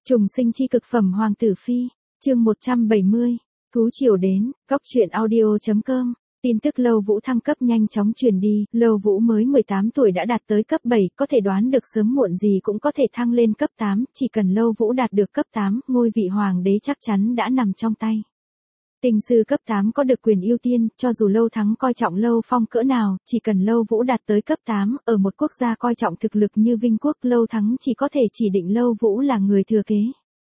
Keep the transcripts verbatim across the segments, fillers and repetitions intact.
Trùng sinh chi cực phẩm Hoàng tử phi, chương một trăm bảy mươi, thú triều đến, góc truyện audio chấm com. Tin tức Lâu Vũ thăng cấp nhanh chóng truyền đi, Lâu Vũ mới mười tám tuổi đã đạt tới cấp bảy, có thể đoán được sớm muộn gì cũng có thể thăng lên cấp tám, chỉ cần Lâu Vũ đạt được cấp tám, ngôi vị hoàng đế chắc chắn đã nằm trong tay. Tinh sư cấp tám có được quyền ưu tiên, cho dù Lâu Thắng coi trọng Lâu Phong cỡ nào, chỉ cần Lâu Vũ đạt tới cấp tám, ở một quốc gia coi trọng thực lực như Vinh Quốc, Lâu Thắng chỉ có thể chỉ định Lâu Vũ là người thừa kế.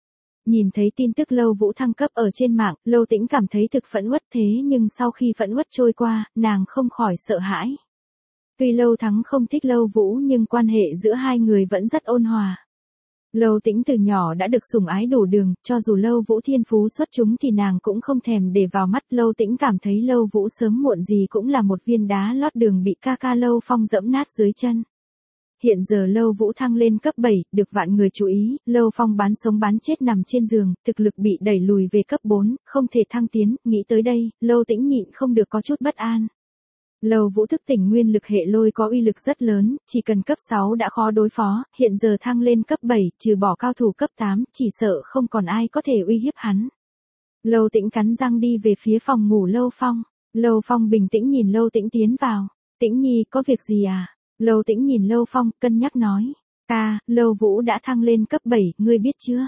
Nhìn thấy tin tức Lâu Vũ thăng cấp ở trên mạng, Lâu Tĩnh cảm thấy thực phẫn uất, thế nhưng sau khi phẫn uất trôi qua, nàng không khỏi sợ hãi. Tuy Lâu Thắng không thích Lâu Vũ nhưng quan hệ giữa hai người vẫn rất ôn hòa. Lâu Tĩnh từ nhỏ đã được sủng ái đủ đường, cho dù Lâu Vũ thiên phú xuất chúng thì nàng cũng không thèm để vào mắt. Lâu Tĩnh cảm thấy Lâu Vũ sớm muộn gì cũng là một viên đá lót đường bị ca ca Lâu Phong dẫm nát dưới chân. Hiện giờ Lâu Vũ thăng lên cấp bảy, được vạn người chú ý, Lâu Phong bán sống bán chết nằm trên giường, thực lực bị đẩy lùi về cấp bốn, không thể thăng tiến, nghĩ tới đây, Lâu Tĩnh nhịn không được có chút bất an. Lâu Vũ thức tỉnh nguyên lực hệ lôi có uy lực rất lớn, chỉ cần cấp sáu đã khó đối phó, hiện giờ thăng lên cấp bảy, trừ bỏ cao thủ cấp tám, chỉ sợ không còn ai có thể uy hiếp hắn. Lâu Tĩnh cắn răng đi về phía phòng ngủ Lâu Phong. Lâu Phong bình tĩnh nhìn Lâu Tĩnh tiến vào. Tĩnh nhi, có việc gì à? Lâu Tĩnh nhìn Lâu Phong, cân nhắc nói. Ca, Lâu Vũ đã thăng lên cấp bảy, ngươi biết chưa?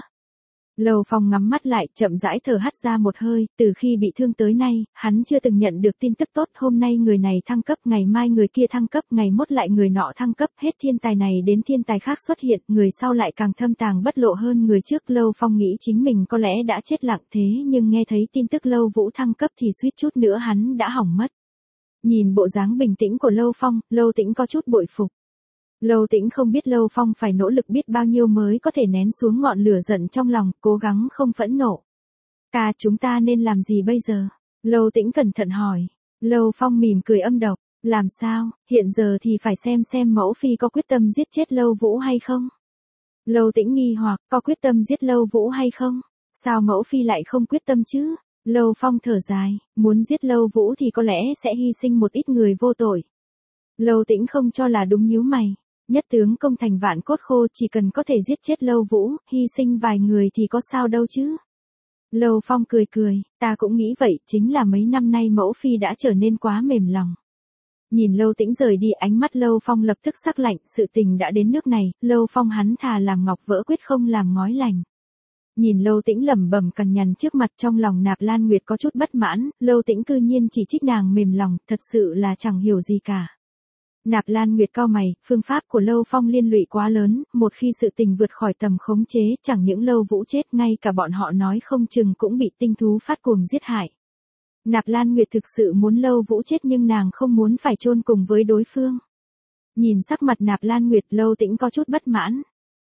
Lâu Phong ngắm mắt lại, chậm rãi thở hắt ra một hơi, từ khi bị thương tới nay, hắn chưa từng nhận được tin tức tốt, hôm nay người này thăng cấp, ngày mai người kia thăng cấp, ngày mốt lại người nọ thăng cấp, hết thiên tài này đến thiên tài khác xuất hiện, người sau lại càng thâm tàng bất lộ hơn người trước. Lâu Phong nghĩ chính mình có lẽ đã chết lặng, thế nhưng nghe thấy tin tức Lâu Vũ thăng cấp thì suýt chút nữa hắn đã hỏng mất. Nhìn bộ dáng bình tĩnh của Lâu Phong, Lâu Tĩnh có chút bội phục. Lâu Tĩnh không biết Lâu Phong phải nỗ lực biết bao nhiêu mới có thể nén xuống ngọn lửa giận trong lòng, cố gắng không phẫn nộ. Ca, chúng ta nên làm gì bây giờ? Lâu Tĩnh cẩn thận hỏi. Lâu Phong mỉm cười âm độc. Làm sao, hiện giờ thì phải xem xem mẫu phi có quyết tâm giết chết Lâu Vũ hay không? Lâu Tĩnh nghi hoặc, có quyết tâm giết Lâu Vũ hay không? Sao mẫu phi lại không quyết tâm chứ? Lâu Phong thở dài, muốn giết Lâu Vũ thì có lẽ sẽ hy sinh một ít người vô tội. Lâu Tĩnh không cho là đúng, nhíu mày. Nhất tướng công thành vạn cốt khô, chỉ cần có thể giết chết Lâu Vũ, hy sinh vài người thì có sao đâu chứ. Lâu Phong cười cười, ta cũng nghĩ vậy, chính là mấy năm nay mẫu phi đã trở nên quá mềm lòng. Nhìn Lâu Tĩnh rời đi, ánh mắt Lâu Phong lập tức sắc lạnh, sự tình đã đến nước này, Lâu Phong hắn thà làm ngọc vỡ quyết không làm ngói lành. Nhìn Lâu Tĩnh lẩm bẩm cằn nhằn trước mặt, trong lòng Nạp Lan Nguyệt có chút bất mãn, Lâu Tĩnh cư nhiên chỉ trích nàng mềm lòng, thật sự là chẳng hiểu gì cả. Nạp Lan Nguyệt cau mày, phương pháp của Lâu Phong liên lụy quá lớn, một khi sự tình vượt khỏi tầm khống chế, chẳng những Lâu Vũ chết, ngay cả bọn họ nói không chừng cũng bị tinh thú phát cuồng giết hại. Nạp Lan Nguyệt thực sự muốn Lâu Vũ chết nhưng nàng không muốn phải chôn cùng với đối phương. Nhìn sắc mặt Nạp Lan Nguyệt, Lâu Tĩnh có chút bất mãn.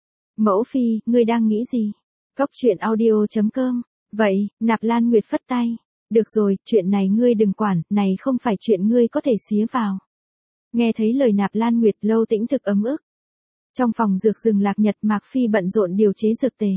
Mẫu phi, ngươi đang nghĩ gì? Góc truyện audio chấm com. Vậy, Nạp Lan Nguyệt phất tay. Được rồi, chuyện này ngươi đừng quản, này không phải chuyện ngươi có thể xía vào. Nghe thấy lời Nạp Lan Nguyệt, Lâu Tĩnh thực ấm ức. Trong phòng dược rừng Lạc Nhật, Mạc Phi bận rộn điều chế dược tề.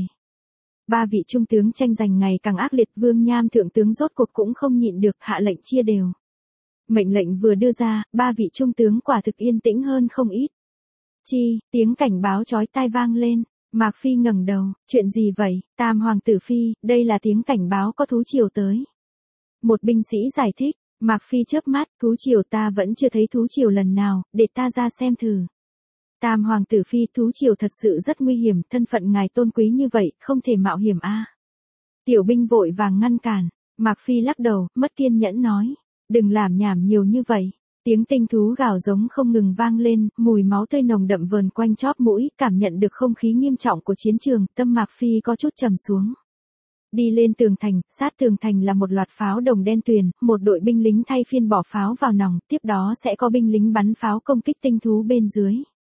Ba vị trung tướng tranh giành ngày càng ác liệt, Vương Nham thượng tướng rốt cuộc cũng không nhịn được, hạ lệnh chia đều. Mệnh lệnh vừa đưa ra, ba vị trung tướng quả thực yên tĩnh hơn không ít. Chi, tiếng cảnh báo chói tai vang lên. Mạc Phi ngẩng đầu, chuyện gì vậy? Tam hoàng tử phi, đây là tiếng cảnh báo có thú triều tới. Một binh sĩ giải thích. Mạc Phi chớp mắt, thú triều ta vẫn chưa thấy thú triều lần nào, để ta ra xem thử. Tam hoàng tử phi, thú triều thật sự rất nguy hiểm, thân phận ngài tôn quý như vậy, không thể mạo hiểm a. À. Tiểu binh vội vàng ngăn cản. Mạc Phi lắc đầu, mất kiên nhẫn nói, đừng làm nhảm nhiều như vậy. Tiếng tinh thú gào giống không ngừng vang lên, mùi máu tươi nồng đậm vờn quanh chóp mũi, cảm nhận được không khí nghiêm trọng của chiến trường, tâm Mạc Phi có chút trầm xuống. Đi lên tường thành, sát tường thành là một loạt pháo đồng đen tuyền, một đội binh lính thay phiên bỏ pháo vào nòng, tiếp đó sẽ có binh lính bắn pháo công kích tinh thú bên dưới.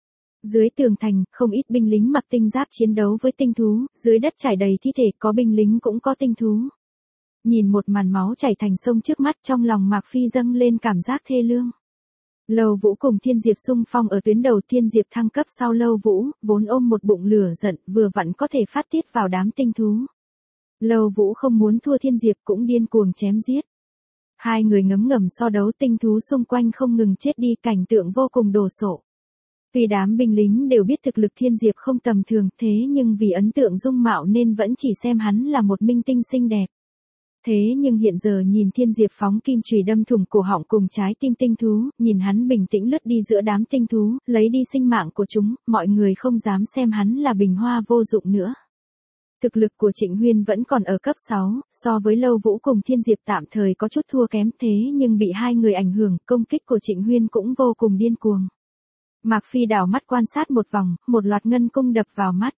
Dưới tường thành, không ít binh lính mặc tinh giáp chiến đấu với tinh thú, dưới đất trải đầy thi thể, có binh lính cũng có tinh thú. Nhìn một màn máu chảy thành sông trước mắt, trong lòng Mạc Phi dâng lên cảm giác thê lương. Lâu Vũ cùng Thiên Diệp xung phong ở tuyến đầu, Thiên Diệp thăng cấp sau Lâu Vũ, vốn ôm một bụng lửa giận, vừa vặn có thể phát tiết vào đám tinh thú. Lâu Vũ không muốn thua Thiên Diệp cũng điên cuồng chém giết. Hai người ngấm ngầm so đấu, tinh thú xung quanh không ngừng chết đi, cảnh tượng vô cùng đồ sộ. Tuy đám binh lính đều biết thực lực Thiên Diệp không tầm thường, thế nhưng vì ấn tượng dung mạo nên vẫn chỉ xem hắn là một minh tinh xinh đẹp. Thế nhưng hiện giờ nhìn Thiên Diệp phóng kim chùy đâm thủng cổ họng cùng trái tim tinh thú, nhìn hắn bình tĩnh lướt đi giữa đám tinh thú, lấy đi sinh mạng của chúng, mọi người không dám xem hắn là bình hoa vô dụng nữa. Thực lực của Trịnh Huyên vẫn còn ở cấp sáu, so với Lâu Vũ cùng Thiên Diệp tạm thời có chút thua kém, thế nhưng bị hai người ảnh hưởng, công kích của Trịnh Huyên cũng vô cùng điên cuồng. Mạc Phi đảo mắt quan sát một vòng, một loạt ngân cung đập vào mắt.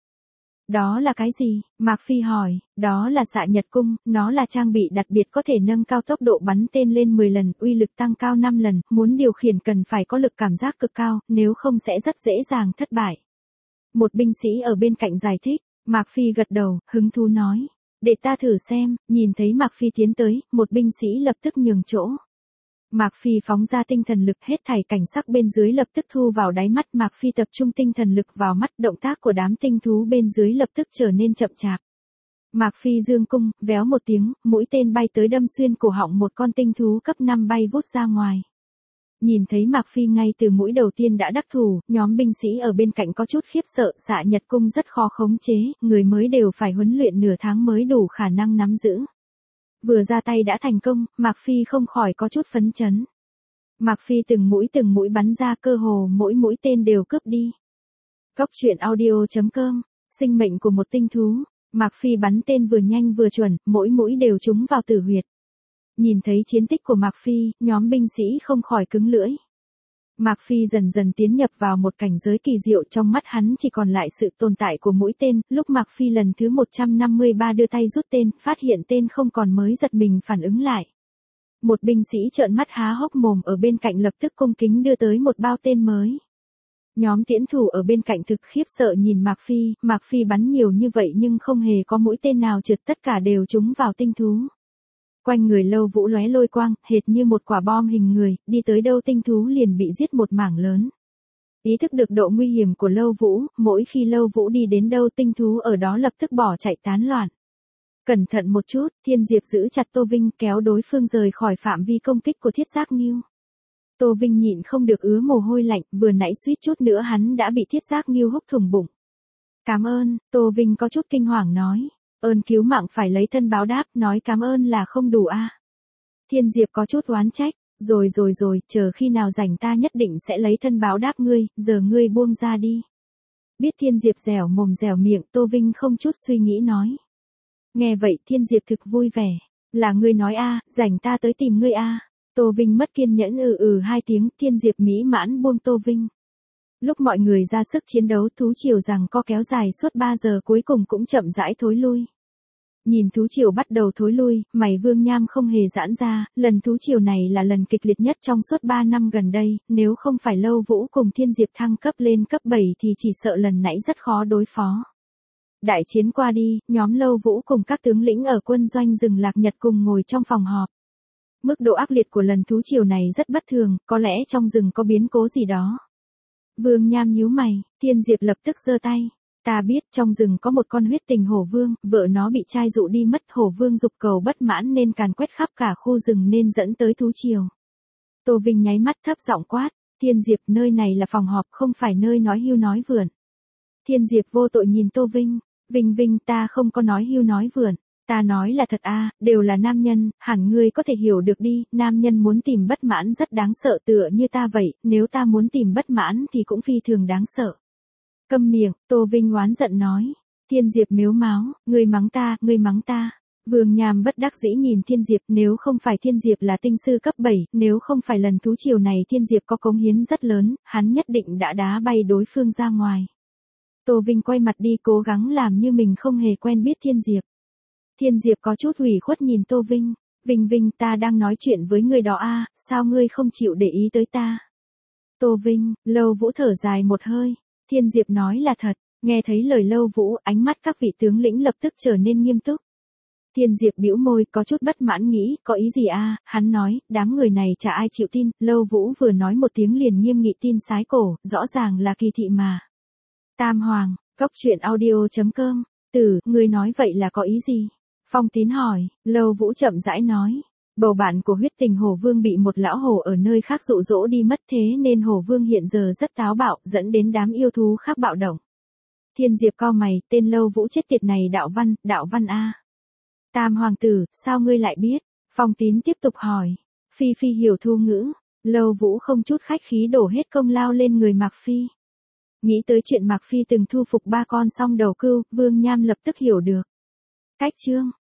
Đó là cái gì? Mạc Phi hỏi. Đó là xạ nhật cung, nó là trang bị đặc biệt có thể nâng cao tốc độ bắn tên lên mười lần, uy lực tăng cao năm lần, muốn điều khiển cần phải có lực cảm giác cực cao, nếu không sẽ rất dễ dàng thất bại. Một binh sĩ ở bên cạnh giải thích. Mạc Phi gật đầu, hứng thú nói. Để ta thử xem, nhìn thấy Mạc Phi tiến tới, một binh sĩ lập tức nhường chỗ. Mạc Phi phóng ra tinh thần lực, hết thảy cảnh sắc bên dưới lập tức thu vào đáy mắt. Mạc Phi tập trung tinh thần lực vào mắt, động tác của đám tinh thú bên dưới lập tức trở nên chậm chạp. Mạc Phi dương cung, véo một tiếng, mũi tên bay tới đâm xuyên cổ họng một con tinh thú cấp năm bay vút ra ngoài. Nhìn thấy Mạc Phi ngay từ mũi đầu tiên đã đắc thủ, nhóm binh sĩ ở bên cạnh có chút khiếp sợ, xạ nhật cung rất khó khống chế, người mới đều phải huấn luyện nửa tháng mới đủ khả năng nắm giữ. Vừa ra tay đã thành công, Mạc Phi không khỏi có chút phấn chấn. Mạc Phi từng mũi từng mũi bắn ra, cơ hồ mỗi mũi tên đều cướp đi. Cốc truyện audio chấm com, sinh mệnh của một tinh thú. Mạc Phi bắn tên vừa nhanh vừa chuẩn, mỗi mũi đều trúng vào tử huyệt. Nhìn thấy chiến tích của Mạc Phi, nhóm binh sĩ không khỏi cứng lưỡi. Mạc Phi dần dần tiến nhập vào một cảnh giới kỳ diệu, trong mắt hắn chỉ còn lại sự tồn tại của mũi tên. Lúc Mạc Phi lần thứ một trăm năm mươi ba đưa tay rút tên, phát hiện tên không còn mới giật mình phản ứng lại. Một binh sĩ trợn mắt há hốc mồm ở bên cạnh lập tức cung kính đưa tới một bao tên mới. Nhóm tiễn thủ ở bên cạnh thực khiếp sợ nhìn Mạc Phi, Mạc Phi bắn nhiều như vậy nhưng không hề có mũi tên nào trượt, tất cả đều trúng vào tinh thú. Quanh người Lâu Vũ lóe lôi quang, hệt như một quả bom hình người, đi tới đâu tinh thú liền bị giết một mảng lớn. Ý thức được độ nguy hiểm của Lâu Vũ, mỗi khi Lâu Vũ đi đến đâu tinh thú ở đó lập tức bỏ chạy tán loạn. Cẩn thận một chút, Thiên Diệp giữ chặt Tô Vinh kéo đối phương rời khỏi phạm vi công kích của Thiết Giác Ngưu. Tô Vinh nhịn không được ứa mồ hôi lạnh, vừa nãy suýt chút nữa hắn đã bị Thiết Giác Ngưu húc thủng bụng. Cảm ơn, Tô Vinh có chút kinh hoàng nói. Ơn cứu mạng phải lấy thân báo đáp, nói cảm ơn là không đủ a. À. Thiên Diệp có chút oán trách, rồi rồi rồi, chờ khi nào rảnh ta nhất định sẽ lấy thân báo đáp ngươi, giờ ngươi buông ra đi. Biết Thiên Diệp dẻo mồm dẻo miệng, Tô Vinh không chút suy nghĩ nói. Nghe vậy Thiên Diệp thực vui vẻ, là ngươi nói a, à, rảnh ta tới tìm ngươi a. À. Tô Vinh mất kiên nhẫn ừ ừ hai tiếng, Thiên Diệp mỹ mãn buông Tô Vinh. Lúc mọi người ra sức chiến đấu, thú triều rằng co kéo dài suốt ba giờ cuối cùng cũng chậm rãi thối lui. Nhìn thú triều bắt đầu thối lui, mày Vương Nham không hề giãn ra, lần thú triều này là lần kịch liệt nhất trong suốt ba năm gần đây, nếu không phải Lâu Vũ cùng Thiên Diệp thăng cấp lên cấp bảy thì chỉ sợ lần nãy rất khó đối phó. Đại chiến qua đi, nhóm Lâu Vũ cùng các tướng lĩnh ở quân doanh rừng Lạc Nhật cùng ngồi trong phòng họp. Mức độ ác liệt của lần thú triều này rất bất thường, có lẽ trong rừng có biến cố gì đó. Vương Nham nhíu mày, Thiên Diệp lập tức giơ tay. Ta biết trong rừng có một con huyết tình hổ vương, vợ nó bị trai dụ đi mất, hổ vương dục cầu bất mãn nên càn quét khắp cả khu rừng nên dẫn tới thú triều. Tô Vinh nháy mắt thấp giọng quát, Thiên Diệp nơi này là phòng họp không phải nơi nói hưu nói vượn. Thiên Diệp vô tội nhìn Tô Vinh, Vinh Vinh ta không có nói hưu nói vượn. Ta nói là thật a, à, đều là nam nhân, hẳn ngươi có thể hiểu được đi, nam nhân muốn tìm bất mãn rất đáng sợ tựa như ta vậy, nếu ta muốn tìm bất mãn thì cũng phi thường đáng sợ. Câm miệng, Tô Vinh oán giận nói. Thiên Diệp mếu máo, ngươi mắng ta, ngươi mắng ta. Vương Nham bất đắc dĩ nhìn Thiên Diệp, nếu không phải Thiên Diệp là tinh sư cấp bảy, nếu không phải lần thú triều này Thiên Diệp có cống hiến rất lớn, hắn nhất định đã đá bay đối phương ra ngoài. Tô Vinh quay mặt đi cố gắng làm như mình không hề quen biết Thiên Diệp. Thiên Diệp có chút ủy khuất nhìn Tô Vinh, Vinh Vinh ta đang nói chuyện với người đó a, à, sao ngươi không chịu để ý tới ta? Tô Vinh, Lâu Vũ thở dài một hơi, Thiên Diệp nói là thật, nghe thấy lời Lâu Vũ, ánh mắt các vị tướng lĩnh lập tức trở nên nghiêm túc. Thiên Diệp bĩu môi, có chút bất mãn nghĩ, có ý gì a? À? Hắn nói, đám người này chả ai chịu tin, Lâu Vũ vừa nói một tiếng liền nghiêm nghị tin sái cổ, rõ ràng là kỳ thị mà. Tam Hoàng, Cốc truyện audio chấm com, Tử, ngươi nói vậy là có ý gì? Phong Tín hỏi, Lâu Vũ chậm rãi nói, Bầu bạn của huyết tình hổ vương bị một lão hổ ở nơi khác dụ dỗ đi mất, thế nên hổ vương hiện giờ rất táo bạo, dẫn đến đám yêu thú khác bạo động. Thiên Diệp cau mày, tên Lâu Vũ chết tiệt này đạo văn, đạo văn a. Tam hoàng tử, sao ngươi lại biết? Phong Tín tiếp tục hỏi. Phi Phi hiểu thu ngữ. Lâu Vũ không chút khách khí đổ hết công lao lên người Mạc Phi. Nghĩ tới chuyện Mạc Phi từng thu phục ba con song đầu cừu, Vương Nham lập tức hiểu được. Cách chương,